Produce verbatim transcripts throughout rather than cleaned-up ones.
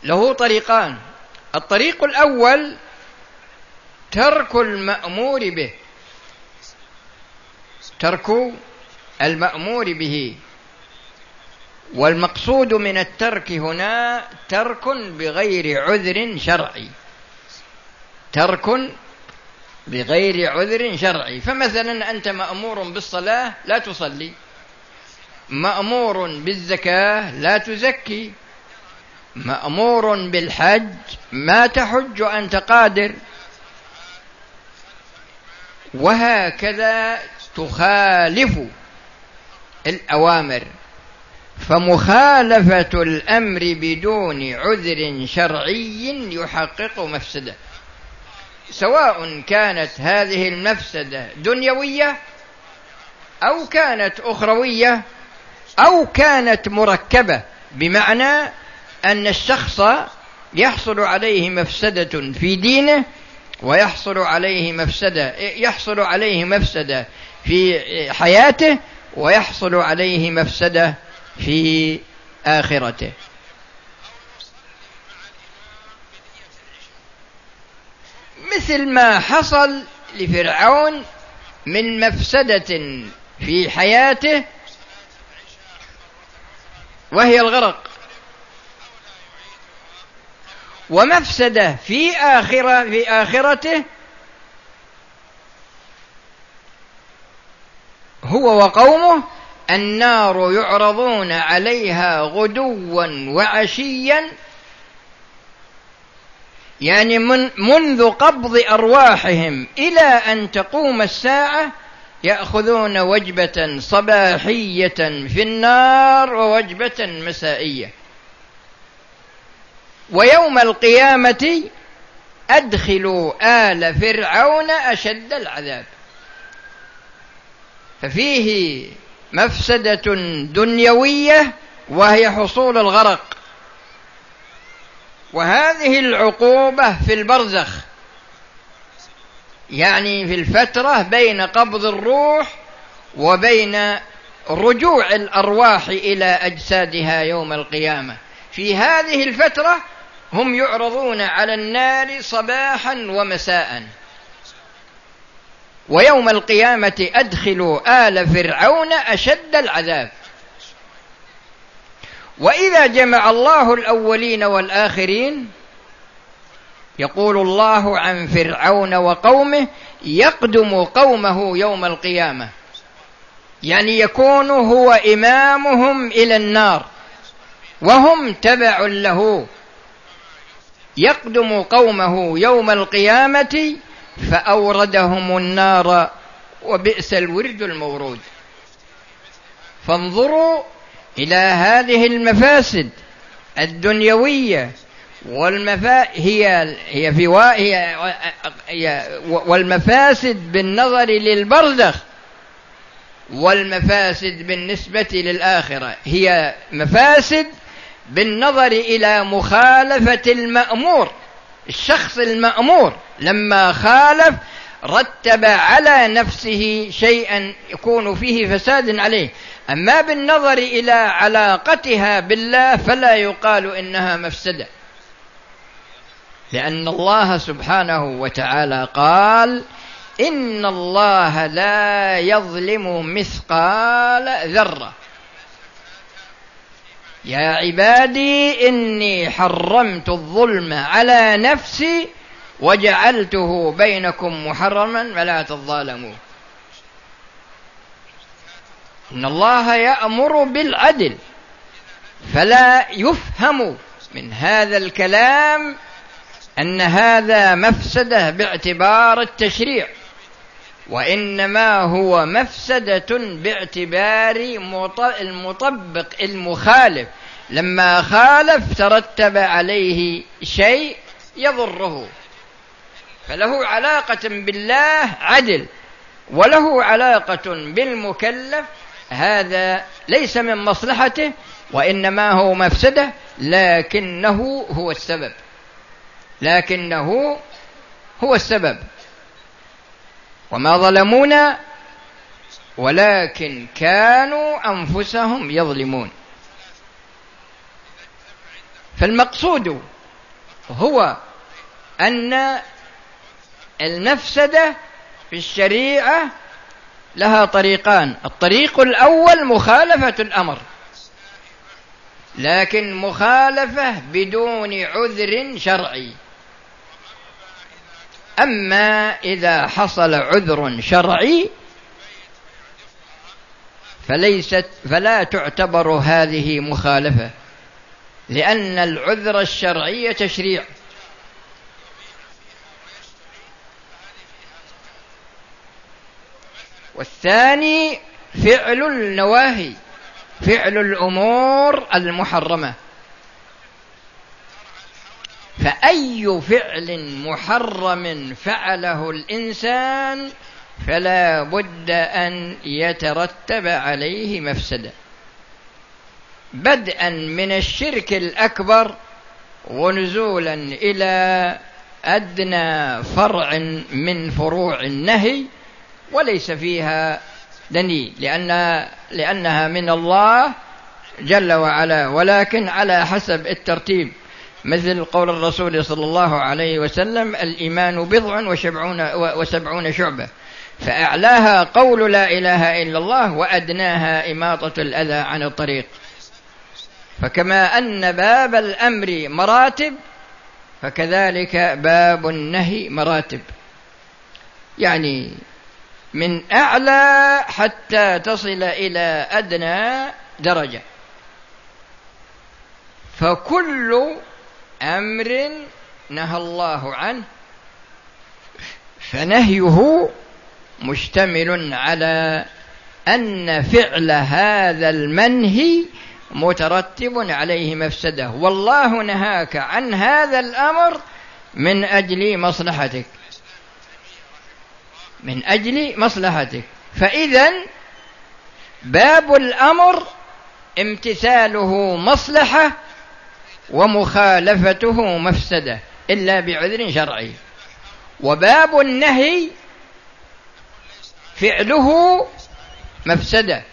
له طريقان. الطريق الأول ترك المأمور به، ترك المأمور به، والمقصود من الترك هنا ترك بغير عذر شرعي، ترك بغير عذر شرعي. فمثلا أنت مأمور بالصلاة لا تصلي، مأمور بالزكاة لا تزكي، مأمور بالحج ما تحج وأنت قادر، وهكذا تخالف الأوامر. فمخالفة الأمر بدون عذر شرعي يحقق مفسدة، سواء كانت هذه المفسدة دنيوية أو كانت أخروية أو كانت مركبة، بمعنى أن الشخص يحصل عليه مفسدة في دينه، ويحصل عليه مفسدة يحصل عليه مفسدة في حياته، ويحصل عليه مفسدة في آخرته. مثل ما حصل لفرعون من مفسدة في حياته وهي الغرق، ومفسدة في آخرة في آخرته هو وقومه النار يعرضون عليها غدوا وعشيا، يعني من منذ قبض أرواحهم إلى أن تقوم الساعة يأخذون وجبة صباحية في النار ووجبة مسائية. ويوم القيامة أدخلوا آل فرعون أشد العذاب. ففيه مفسدة دنيوية وهي حصول الغرق، وهذه العقوبة في البرزخ، يعني في الفترة بين قبض الروح وبين رجوع الأرواح إلى أجسادها يوم القيامة. في هذه الفترة هم يعرضون على النار صباحا ومساء. ويوم القيامة أدخلوا آل فرعون أشد العذاب. وإذا جمع الله الأولين والآخرين يقول الله عن فرعون وقومه يقدم قومه يوم القيامة، يعني يكون هو إمامهم إلى النار وهم تبع له، يقدم قومه يوم القيامة فأوردهم النار وبئس الورد المورود. فانظروا إلى هذه المفاسد الدنيوية والمفا... هي هي في وا... هي... هي... والمفاسد بالنظر للبرزخ، والمفاسد بالنسبة للآخرة هي مفاسد بالنظر إلى مخالفة المأمور. الشخص المأمور لما خالف رتب على نفسه شيئا يكون فيه فساد عليه، أما بالنظر إلى علاقتها بالله فلا يقال إنها مفسدة، لأن الله سبحانه وتعالى قال إن الله لا يظلم مثقال ذرة. يا عبادي إني حرمت الظلم على نفسي وجعلته بينكم محرما فلا تظالموا. إن الله يأمر بالعدل، فلا يفهم من هذا الكلام أن هذا مفسدة باعتبار التشريع، وإنما هو مفسدة باعتبار المطبق المخالف، لما خالف ترتب عليه شيء يضره، فله علاقة بالله عدل، وله علاقة بالمكلف هذا ليس من مصلحته وإنما هو مفسدة، لكنه هو السبب لكنه هو السبب وما ظلمونا ولكن كانوا أنفسهم يظلمون. فالمقصود هو أن المفسدة في الشريعة لها طريقان: الطريق الأول مخالفة الأمر، لكن مخالفة بدون عذر شرعي. أما إذا حصل عذر شرعي فليست فلا تعتبر هذه مخالفة، لأن العذر الشرعي تشريع. والثاني فعل النواهي، فعل الأمور المحرمة. فأي فعل محرم فعله الإنسان فلا بد أن يترتب عليه مفسدة، بدءا من الشرك الأكبر ونزولا إلى أدنى فرع من فروع النهي وليس فيها دليل، لأن لأنها من الله جل وعلا، ولكن على حسب الترتيب، مثل قول الرسول صلى الله عليه وسلم: الإيمان بضع وسبعون, وسبعون شعبة، فأعلاها قول لا إله إلا الله، وأدناها إماطة الأذى عن الطريق. فكما أن باب الأمر مراتب فكذلك باب النهي مراتب، يعني من أعلى حتى تصل إلى أدنى درجة. فكل أمر نهى الله عنه فنهيه مشتمل على أن فعل هذا المنهي مترتب عليه مفسدة، والله نهاك عن هذا الأمر من أجل مصلحتك، من أجل مصلحتك. فإذن باب الأمر امتثاله مصلحة ومخالفته مفسدة إلا بعذر شرعي، وباب النهي فعله مفسدة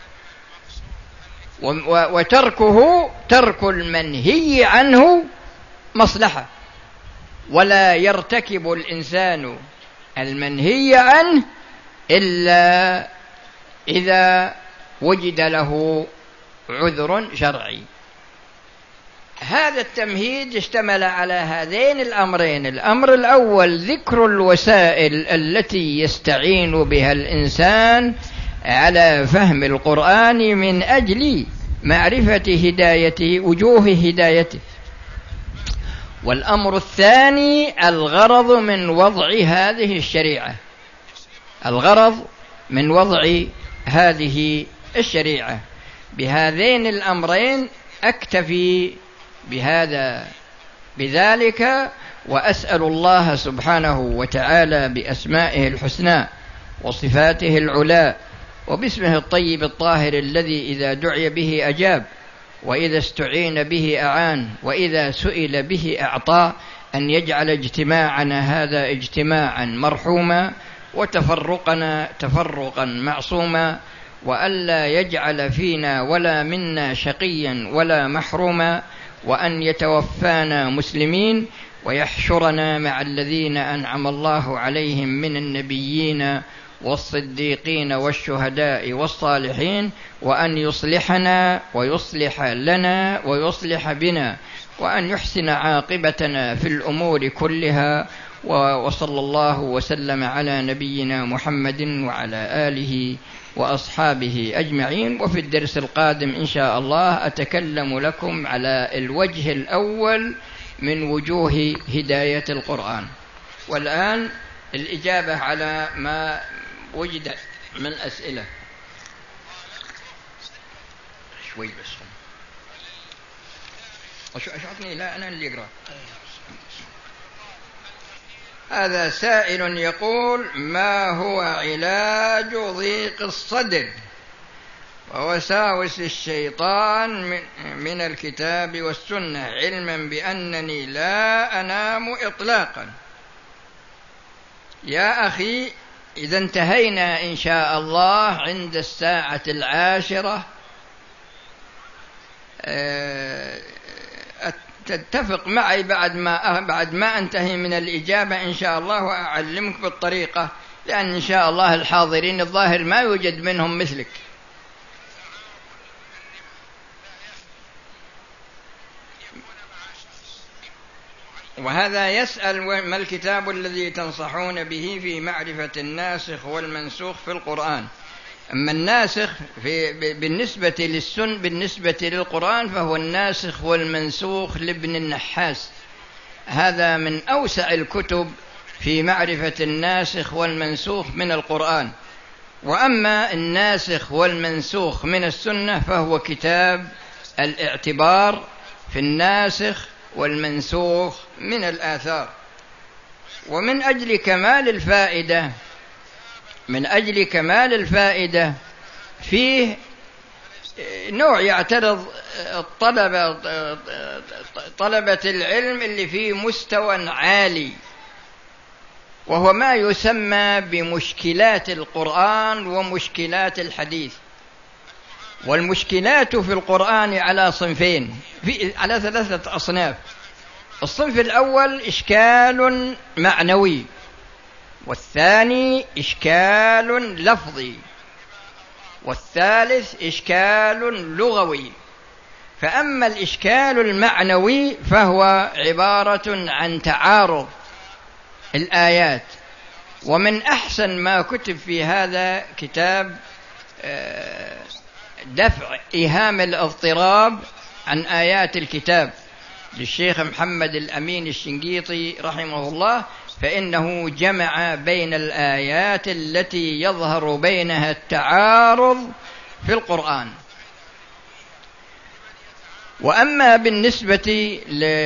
وتركه ترك المنهي عنه مصلحة. ولا يرتكب الإنسان المنهي عنه إلا إذا وجد له عذر شرعي. هذا التمهيد اشتمل على هذين الأمرين: الأمر الأول ذكر الوسائل التي يستعين بها الإنسان على فهم القرآن من أجل معرفة هدايته، وجوه هدايته. والأمر الثاني الغرض من وضع هذه الشريعة، الغرض من وضع هذه الشريعة. بهذين الأمرين أكتفي بهذا بذلك، وأسأل الله سبحانه وتعالى بأسمائه الحسنى وصفاته العلى وباسمه الطيب الطاهر الذي إذا دعي به أجاب، وإذا استعين به أعان، وإذا سئل به أعطى، أن يجعل اجتماعنا هذا اجتماعا مرحوما، وتفرقنا تفرقا معصوما، وألا يجعل فينا ولا منا شقيا ولا محروما، وأن يتوفانا مسلمين، ويحشرنا مع الذين أنعم الله عليهم من النبيين والصديقين والشهداء والصالحين، وأن يصلحنا ويصلح لنا ويصلح بنا، وأن يحسن عاقبتنا في الأمور كلها. وصلى الله وسلم على نبينا محمد وعلى آله وأصحابه أجمعين. وفي الدرس القادم إن شاء الله أتكلم لكم على الوجه الأول من وجوه هداية القرآن. والآن الإجابة على ما وجد من أسئلة. شوي بس أشعرني، لا أنا اللي أقرأ. هذا سائل يقول: ما هو علاج ضيق الصدر ووساوس الشيطان من الكتاب والسنة، علما بأنني لا أنام إطلاقا؟ يا أخي، إذا انتهينا إن شاء الله عند الساعة العاشرة تتفق معي بعد ما بعد ما أنتهي من الإجابة إن شاء الله، وأعلمك بالطريقة، لأن إن شاء الله الحاضرين الظاهر ما يوجد منهم مثلك. وهذا يسأل: ما الكتاب الذي تنصحون به في معرفة الناسخ والمنسوخ في القرآن؟ أما الناسخ في بالنسبة للسن بالنسبة للقرآن فهو الناسخ والمنسوخ لابن النحاس، هذا من أوسع الكتب في معرفة الناسخ والمنسوخ من القرآن. وأما الناسخ والمنسوخ من السنة فهو كتاب الاعتبار في الناسخ والمنسوخ من الآثار. ومن أجل كمال الفائدة من أجل كمال الفائدة فيه نوع يعترض الطلبة طلبة العلم اللي فيه مستوى عالي، وهو ما يسمى بمشكلات القرآن ومشكلات الحديث. والمشكلات في القرآن على صنفين، في على ثلاثة أصناف. الصنف الأول إشكال معنوي، والثاني إشكال لفظي، والثالث إشكال لغوي. فأما الإشكال المعنوي فهو عبارة عن تعارض الآيات. ومن أحسن ما كتب في هذا كتاب دفع إيهام الاضطراب عن آيات الكتاب للشيخ محمد الأمين الشنقيطي رحمه الله، فإنه جمع بين الآيات التي يظهر بينها التعارض في القرآن. وأما بالنسبة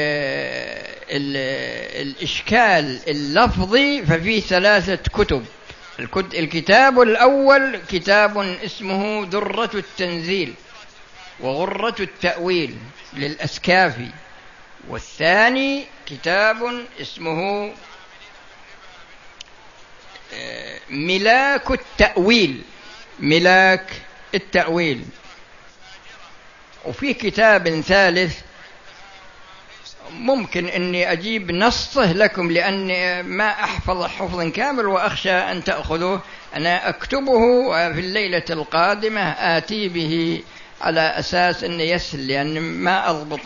للإشكال اللفظي ففيه ثلاثة كتب. الكتاب الأول كتاب اسمه درة التنزيل وغرة التأويل للأسكافي، والثاني كتاب اسمه ملاك التأويل ملاك التأويل وفي كتاب ثالث ممكن أني أجيب نصه لكم لأني ما أحفظ حفظا كامل وأخشى أن تأخذوه. أنا أكتبه في الليلة القادمة آتي به على أساس أنه يسهل، لأن ما أضبط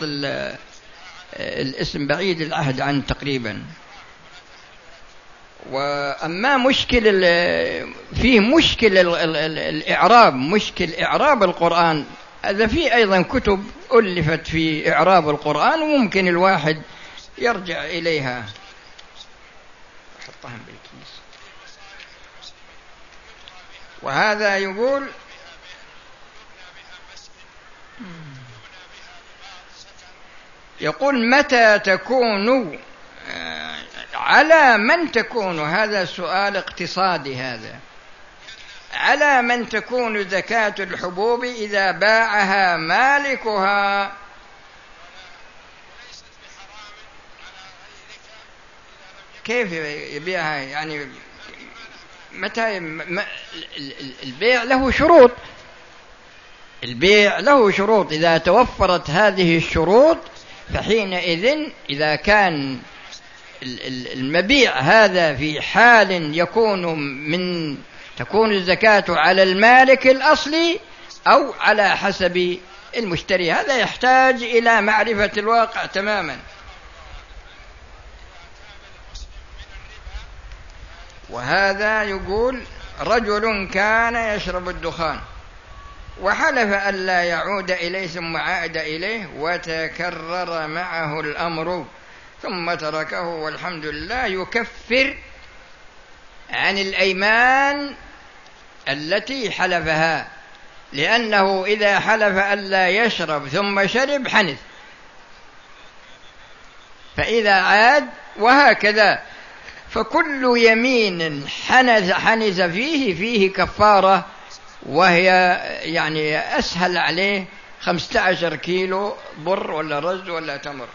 الاسم بعيد العهد عنه تقريبا. وأما مشكل فيه مشكل الإعراب مشكل إعراب القرآن، هذا فيه أيضا كتب ألفت في إعراب القرآن وممكن الواحد يرجع إليها. أحطهم بالكيس. وهذا يقول: يقول متى تكون على من تكون، هذا سؤال اقتصادي، هذا على من تكون زكاة الحبوب إذا باعها مالكها؟ كيف يبيعها؟ يعني متى البيع له شروط البيع له شروط إذا توفرت هذه الشروط فحينئذ إذا كان المبيع هذا في حال يكون من تكون الزكاة على المالك الأصلي أو على حسب المشتري، هذا يحتاج إلى معرفة الواقع تماما. وهذا يقول: رجل كان يشرب الدخان وحلف أن لا يعود إليه ثم عاد إليه وتكرر معه الأمر ثم تركه والحمد لله، يكفر عن الأيمان التي حلفها، لأنه إذا حلف أن لا يشرب ثم شرب حنث، فإذا عاد وهكذا. فكل يمين حنث حنث فيه فيه كفارة، وهي يعني أسهل عليه خمسة عشر كيلو بر ولا رز ولا تمر.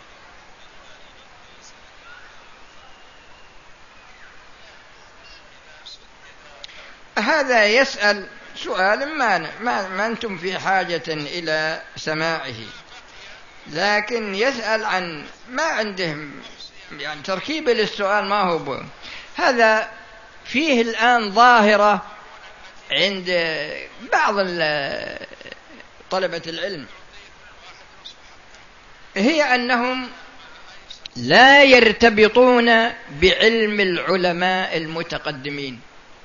هذا يسأل سؤال ما, ما, ما أنتم في حاجة إلى سماعه. لكن يسأل عن ما عندهم يعني تركيب للسؤال ما هو بو. هذا فيه الآن ظاهرة عند بعض طلبة العلم، هي أنهم لا يرتبطون بعلم العلماء المتقدمين،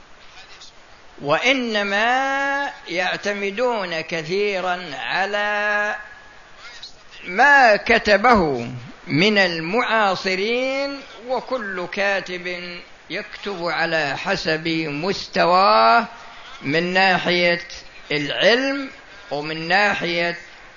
وإنما يعتمدون كثيرا على ما كتبه من المعاصرين، وكل كاتب يكتب على حسب مستواه من ناحية العلم ومن ناحية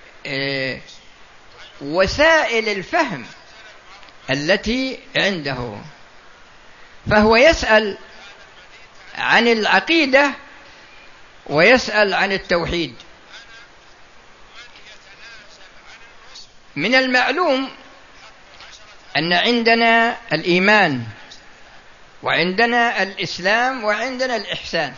وسائل الفهم التي عنده. فهو يسأل عن العقيدة ويسأل عن التوحيد. من المعلوم أن عندنا الإيمان وعندنا الإسلام وعندنا الإحسان.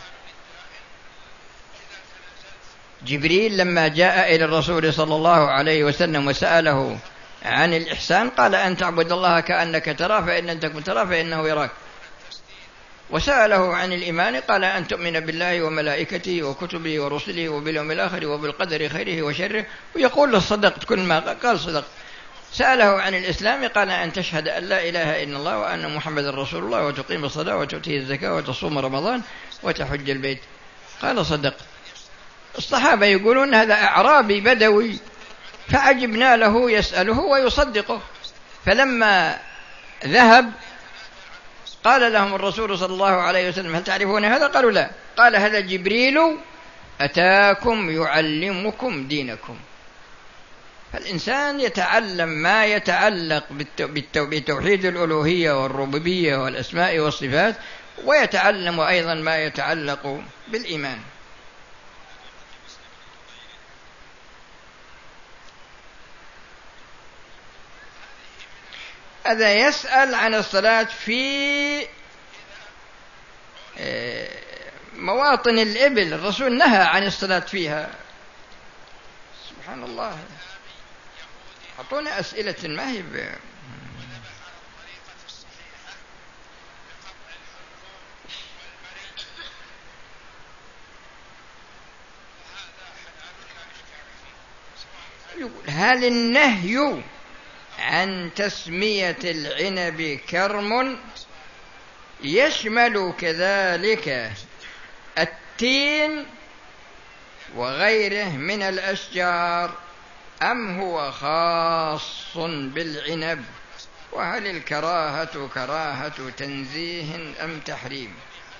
جبريل لما جاء إلى الرسول صلى الله عليه وسلم وسأله عن الإحسان قال أن تعبد الله كأنك تراه فإن لم تكن تراه فإنه يراك. وسأله عن الإيمان قال أن تؤمن بالله وملائكته وكتبه ورسله وباليوم الآخر وبالقدر خيره وشره، ويقول له صدقت كل ما قال صدق. سأله عن الإسلام قال أن تشهد أن لا إله إلا الله وأن محمد رسول الله وتقيم الصلاة وتؤتي الزكاة وتصوم رمضان وتحج البيت. قال صدق. الصحابة يقولون هذا أعرابي بدوي، فعجبنا له يسأله ويصدقه. فلما ذهب قال لهم الرسول صلى الله عليه وسلم هل تعرفون هذا؟ قالوا لا. قال هذا جبريل أتاكم يعلمكم دينكم. فالإنسان يتعلم ما يتعلق بتوحيد الألوهية والربوبية والأسماء والصفات، ويتعلم أيضا ما يتعلق بالإيمان. هذا يسأل عن الصلاة في مواطن الإبل، الرسول نهى عن الصلاة فيها. سبحان الله، أعطونا أسئلة ما هي ب... هل النهي عن تسمية العنب كرم يشمل كذلك التين وغيره من الأشجار أم هو خاص بالعنب؟ وهل الكراهة كراهة تنزيه أم تحريم؟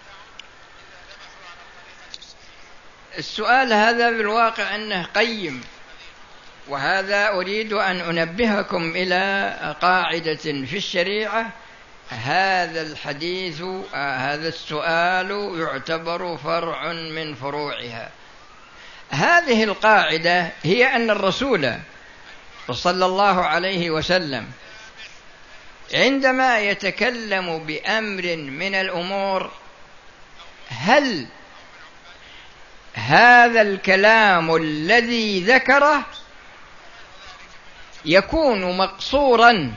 السؤال هذا بالواقع أنه قيم، وهذا أريد أن أنبهكم إلى قاعدة في الشريعة. هذا الحديث هذا السؤال يعتبر فرع من فروعها. هذه القاعدة هي أن الرسول صلى الله عليه وسلم عندما يتكلم بأمر من الأمور، هل هذا الكلام الذي ذكره يكون مقصورا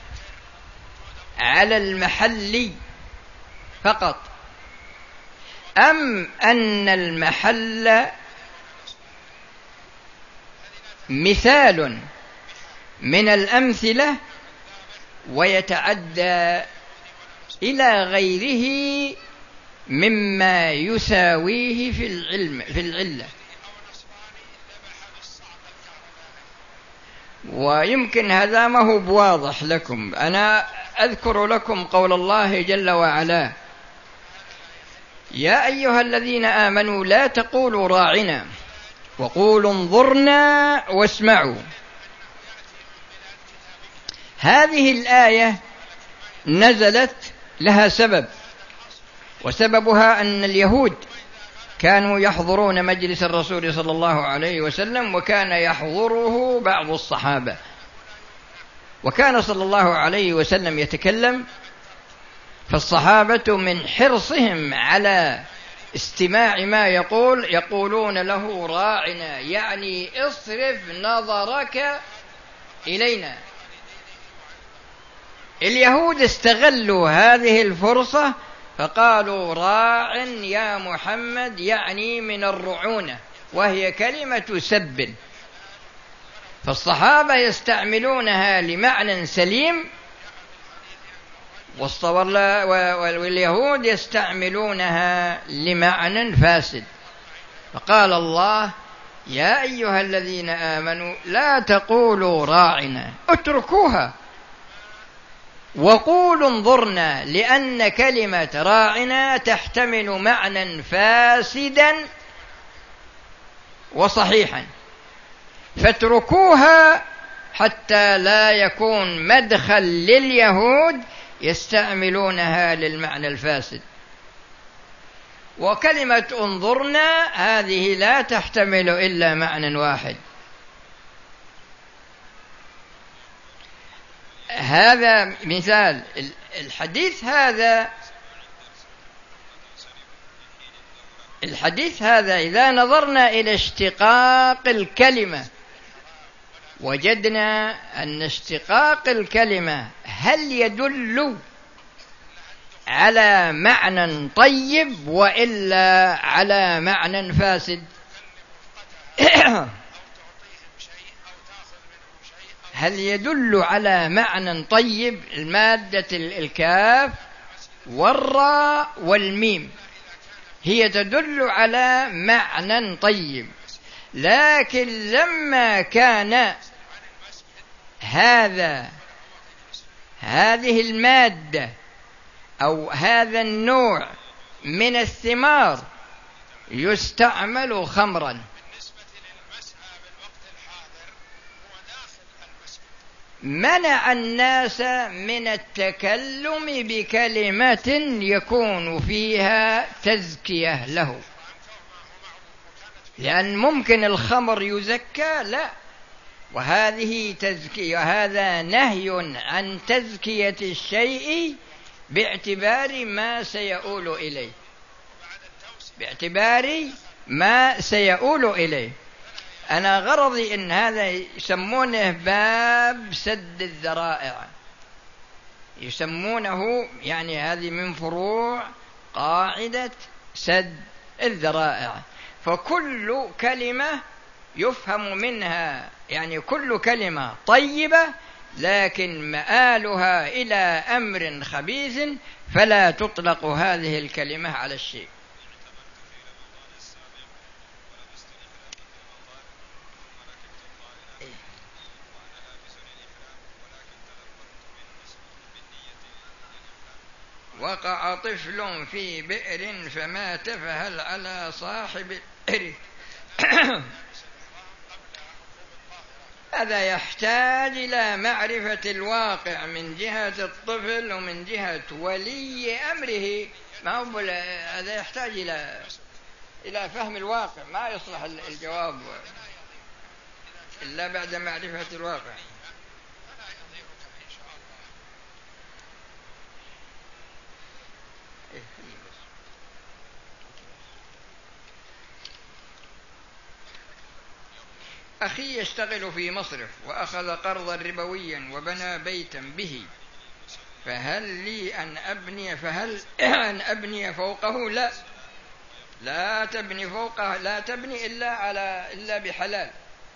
على المحل فقط، أم أن المحل مثال من الأمثلة ويتعدى إلى غيره مما يساويه في العلم في العلة؟ ويمكن هذا ما هو بواضح لكم. أنا أذكر لكم قول الله جل وعلا: يا أيها الذين آمنوا لا تقولوا راعنا وقولوا انظرنا واسمعوا. هذه الآية نزلت لها سبب، وسببها أن اليهود كانوا يحضرون مجلس الرسول صلى الله عليه وسلم، وكان يحضره بعض الصحابة، وكان صلى الله عليه وسلم يتكلم، فالصحابة من حرصهم على استماع ما يقول يقولون له راعنا، يعني اصرف نظرك إلينا. اليهود استغلوا هذه الفرصة فقالوا راع يا محمد، يعني من الرعونة، وهي كلمة سب، فالصحابة يستعملونها لمعنى سليم واليهود يستعملونها لمعنى فاسد. فقال الله يا أيها الذين آمنوا لا تقولوا راعنا، اتركوها وقولوا انظرنا، لأن كلمة راعنا تحتمل معنى فاسدا وصحيحا، فاتركوها حتى لا يكون مدخل لليهود يستعملونها للمعنى الفاسد. وكلمة انظرنا هذه لا تحتمل إلا معنى واحد. هذا مثال. الحديث هذا الحديث هذا إذا نظرنا إلى اشتقاق الكلمة وجدنا أن اشتقاق الكلمة هل يدل على معنى طيب وإلا على معنى فاسد؟ هل يدل على معنى طيب؟ المادة الكاف والراء والميم هي تدل على معنى طيب، لكن لما كان هذا هذه المادة أو هذا النوع من الثمار يستعمل خمرا، منع الناس من التكلم بكلمة يكون فيها تزكية له، لأن ممكن الخمر يزكى، لا، وهذه تزكية، وهذا نهي عن تزكية الشيء باعتبار ما سيؤول إليه، باعتبار ما سيؤول إليه. أنا غرضي إن هذا يسمونه باب سد الذرائع، يسمونه يعني هذه من فروع قاعدة سد الذرائع. فكل كلمة يفهم منها، يعني كل كلمة طيبة لكن مآلها إلى أمر خبيث فلا تطلق هذه الكلمة على الشيء. وقع طفل في بئر فمات فهل على صاحب البئر؟ هذا يحتاج إلى معرفة الواقع من جهة الطفل ومن جهة ولي أمره، ما هو هذا يحتاج إلى إلى فهم الواقع، ما يصلح الجواب إلا بعد معرفة الواقع. أخي يشتغل في مصرف وأخذ قرضا ربويا وبنى بيتا به، فهل لي أن أبني فهل أن أبني فوقه؟ لا، لا تبني فوقه، لا تبني إلا على إلا بحلال.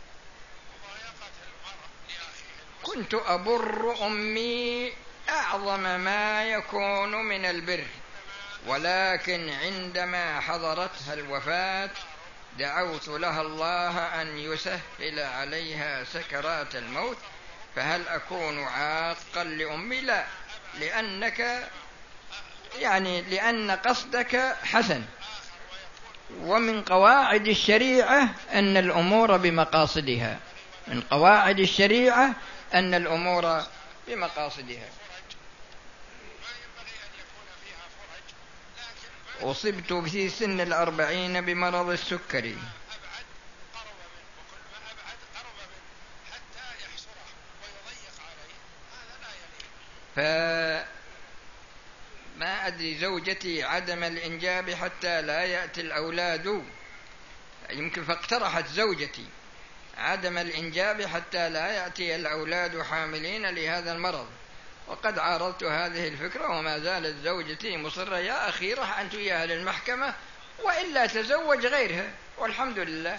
كنت أبر أمي أعظم ما يكون من البر، ولكن عندما حضرتها الوفاة دعوت لها الله أن يسهل عليها سكرات الموت، فهل أكون عاقا لأمي؟ لا، لأنك يعني لأن قصدك حسن، ومن قواعد الشريعة أن الأمور بمقاصدها، من قواعد الشريعة أن الأمور بمقاصدها. أصبت في سن الأربعين بمرض السكري، فما أدري زوجتي عدم الإنجاب حتى لا يأتي الأولاد، يمكن فاقترحت زوجتي عدم الإنجاب حتى لا يأتي الأولاد حاملين لهذا المرض. وقد عارضت هذه الفكرة وما زالت زوجتي مصرة: يا أخي رح أنت إياها للمحكمة وإلا تزوج غيرها، والحمد لله.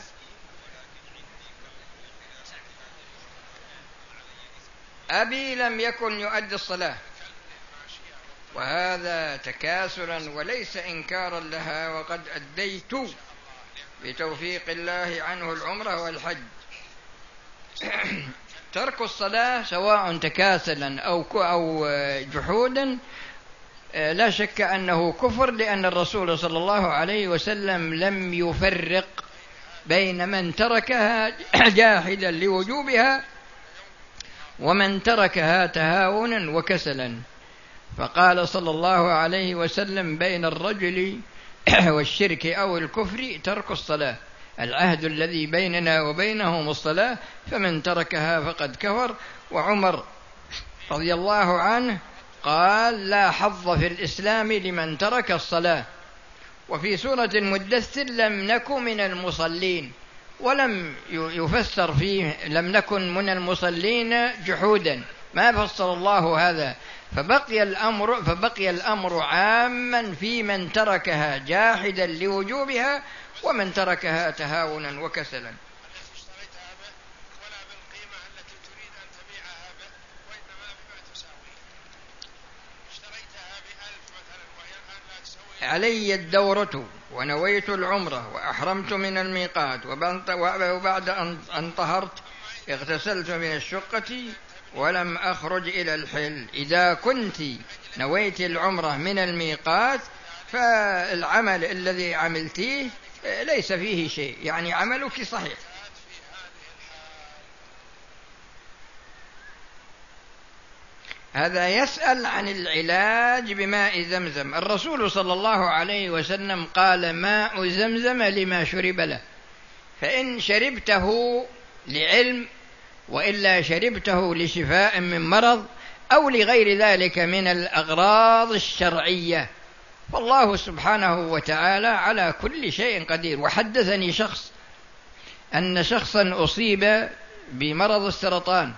أبي لم يكن يؤدي الصلاة، وهذا تكاسلا وليس إنكارا لها، وقد أديت بتوفيق الله عنه العمرة والحج. ترك الصلاة سواء تكاسلا أو أو جحودا لا شك أنه كفر، لأن الرسول صلى الله عليه وسلم لم يفرق بين من تركها جاحدا لوجوبها ومن تركها تهاونا وكسلا، فقال صلى الله عليه وسلم: بين الرجل والشرك أو الكفر ترك الصلاة، العهد الذي بيننا وبينهم الصلاة، فمن تركها فقد كفر. وعمر رضي الله عنه قال: لا حظ في الإسلام لمن ترك الصلاة. وفي سورة المدثر: لم نكن من المصلين، ولم يفسر فيه لم نكن من المصلين جحودا، ما فسر الله هذا، فبقي الأمر فبقي الأمر عاما في من تركها جاحدا لوجوبها ومن تركها تهاونا وكسلا. علي الدورة ونويت العمرة وأحرمت من الميقات، وبعد أن طهرت اغتسلت من الشقة ولم أخرج إلى الحل. إذا كنت نويت العمرة من الميقات فالعمل الذي عملتيه ليس فيه شيء، يعني عملك صحيح. هذا يسأل عن العلاج بماء زمزم. الرسول صلى الله عليه وسلم قال: ماء زمزم لما شرب له، فإن شربته لعلم وإلا شربته لشفاء من مرض أو لغير ذلك من الأغراض الشرعية، فالله سبحانه وتعالى على كل شيء قدير. وحدثني شخص أن شخصا أصيب بمرض السرطان،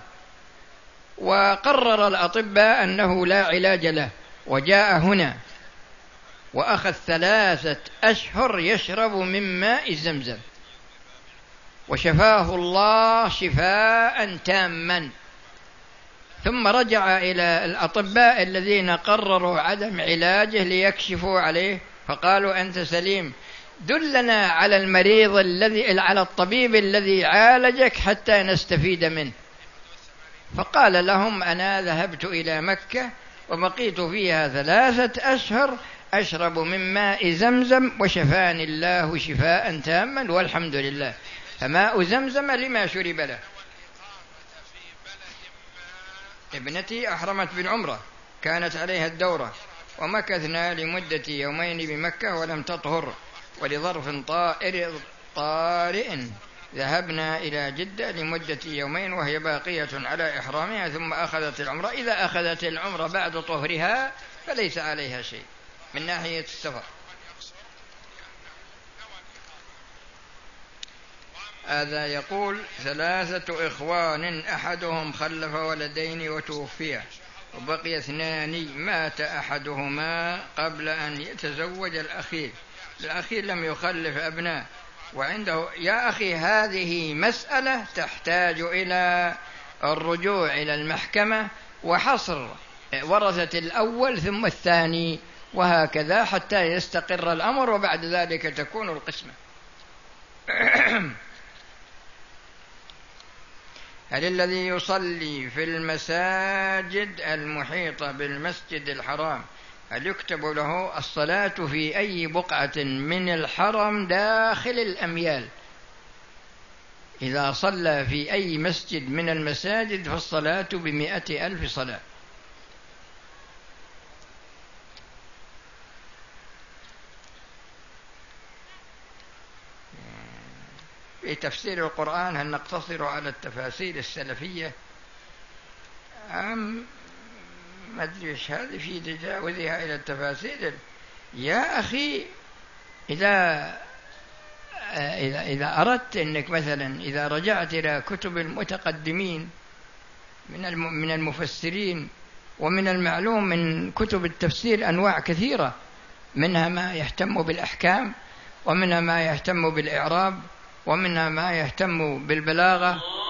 وقرر الأطباء أنه لا علاج له، وجاء هنا وأخذ ثلاثة أشهر يشرب من ماء زمزم، وشفاه الله شفاء تاما. ثم رجع إلى الأطباء الذين قرروا عدم علاجه ليكشفوا عليه، فقالوا: أنت سليم، دلنا على المريض الذي على الطبيب الذي عالجك حتى نستفيد منه. فقال لهم: أنا ذهبت إلى مكة وبقيت فيها ثلاثة أشهر أشرب من ماء زمزم وشفاني الله شفاء تاما والحمد لله. فماء زمزم لما شرب له. ابنتي أحرمت بالعمرة، كانت عليها الدورة، ومكثنا لمدة يومين بمكة ولم تطهر، ولظرف طائر طارئ ذهبنا إلى جدة لمدة يومين وهي باقية على إحرامها، ثم أخذت العمرة. إذا أخذت العمرة بعد طهرها فليس عليها شيء من ناحية السفر. هذا يقول: ثلاثة إخوان أحدهم خلف ولدين وتوفي، وبقي اثنان مات أحدهما قبل أن يتزوج الأخير، الأخير لم يخلف أبناء وعنده. يا أخي، هذه مسألة تحتاج إلى الرجوع إلى المحكمة وحصر ورثة الأول ثم الثاني، وهكذا حتى يستقر الأمر، وبعد ذلك تكون القسمة. هل الذي يصلي في المساجد المحيطة بالمسجد الحرام هل يكتب له الصلاة في أي بقعة من الحرم داخل الأميال؟ إذا صلى في أي مسجد من المساجد فالصلاة بمئة ألف صلاة. في تفسير القرآن هل نقتصر على التفاسير السلفية أم ما أدري إيش هذه في تجاوزها إلى التفاسير؟ يا أخي، إذا إذا إذا أردت أنك مثلا إذا رجعت إلى كتب المتقدمين من من المفسرين، ومن المعلوم من كتب التفسير أنواع كثيرة، منها ما يهتم بالأحكام، ومنها ما يهتم بالإعراب، ومنها ما يهتم بالبلاغة،